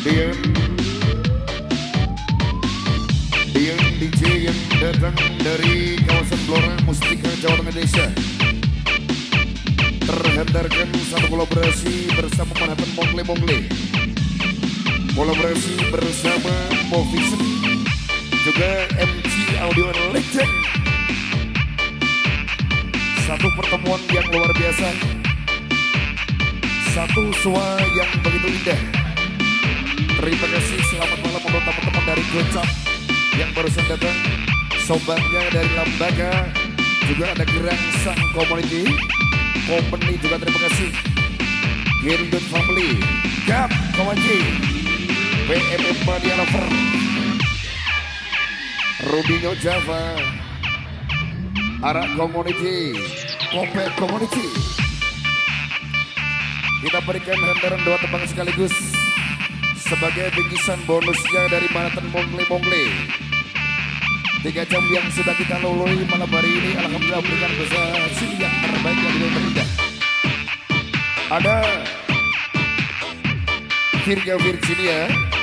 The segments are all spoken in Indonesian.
Dian DJ yang datang dari kawasan Blora Mustika Jawa Tengah Indonesia, terhendarkan satu kolaborasi bersama Manhattan Mongle, kolaborasi bersama Movision, juga MC Audio and Legend. Satu pertemuan yang luar biasa, satu suara yang begitu indah. Terima kasih, selamat malam untuk teman-teman dari Gocap yang barusan datang, sobatnya dari Lembaga, juga ada Gerangsang Community Company, juga terima kasih Girldut Family, Gap Kawanji, PMM Media Lover, Rudinho Java, Arak Community, Kopet Community. Kita berikan hantaran doa tembang sekaligus sebagai bingkisan bonusnya dari Manhattan Mongle. 3 jam yang sudah kita lalui malam hari ini, alhamdulillah berikan prestasi yang terbaik yang juga terindah. Ada Virga Virginia,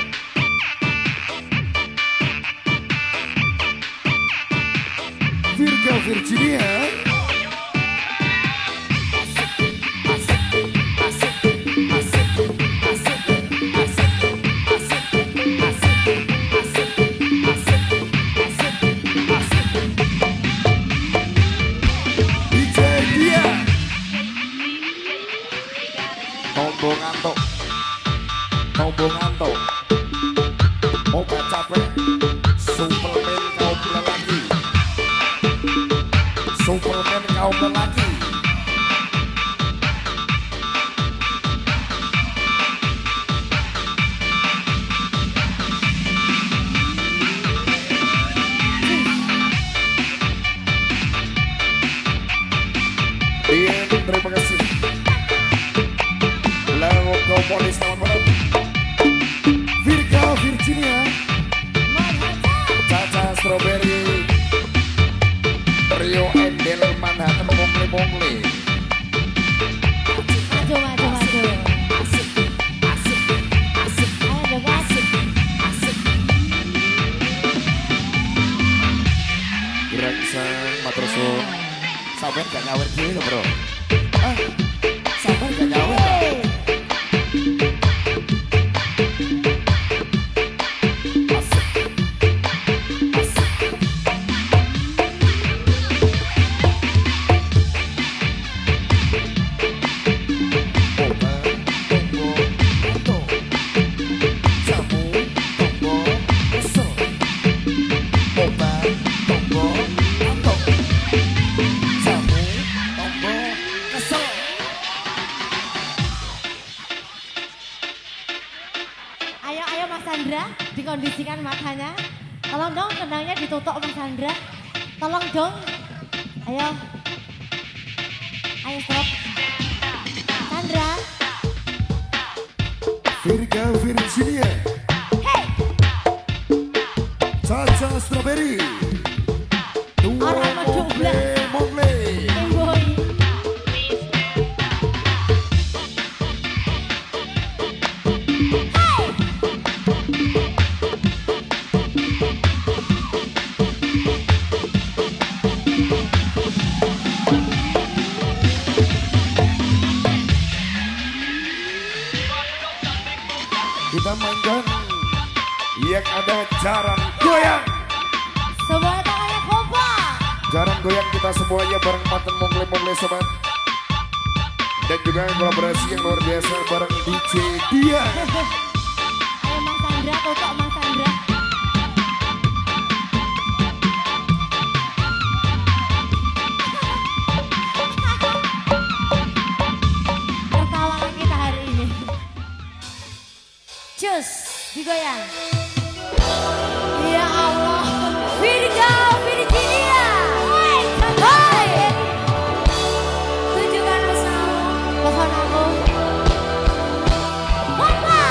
Tombo ngantuk, obat capek, suplemen kaum lelaki, suplemen kaum lelaki. Iya, terima kasih. Lalu Komunis selamat malam. Virga Virginia, Caca Strawberry, Rio Endel Manhattan Mongle. Maju. Gerangsang Matrosun, sampai gak nyawer gini bro. Sampai gak nyawer. Ayo Mas Sandra, dikondisikan matanya. Tolong dong kendangnya ditutup Mas Sandra. Tolong dong. Ayo stop. Sandra. Virga Virginia, Hey. Caca Strawberry, Orang Mongle. Boy. Kita mainkan yang ada jaran goyang. Semua tangannya kompak. Jaran goyang kita semuanya bareng Manhattan Mongle sobat. Dan juga kolaborasi yang luar biasa bareng DJ Dia. Ayo Mas Sandra, tutup Mas Sandra. Tertawakan kita hari ini. Cus, digoyang. Ya Allah, Virga Virginia. Hai. Tunjukkan pesonamu. Hopa.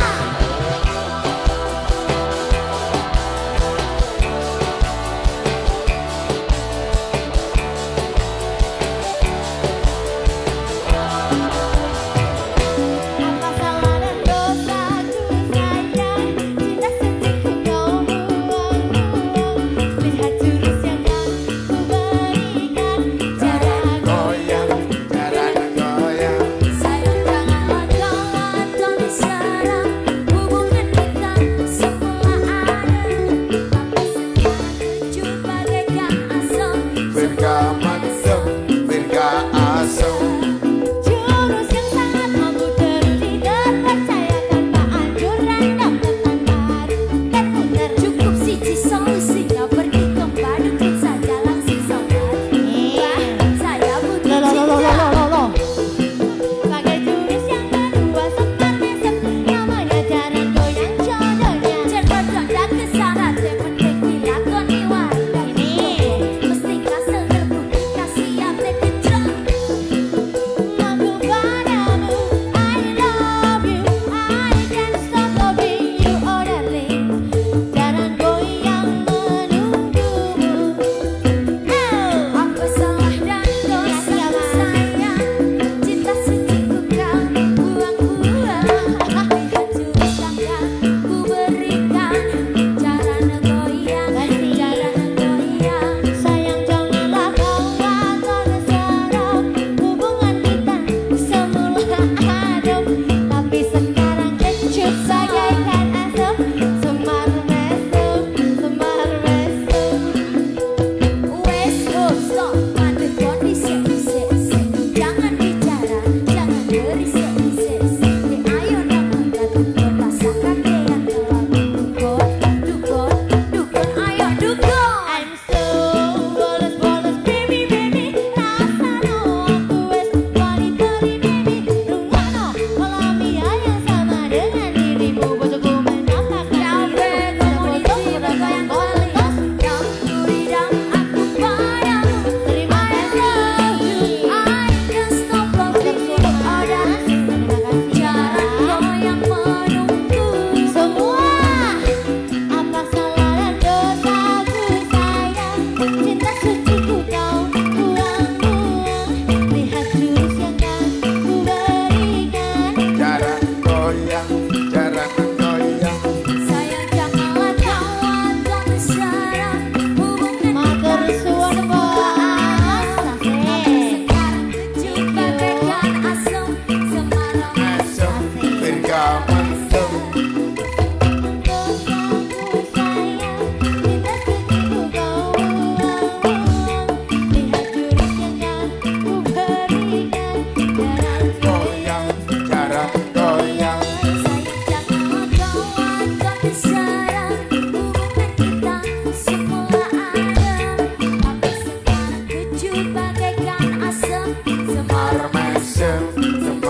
Apa salah dan dosaku sayang.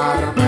arep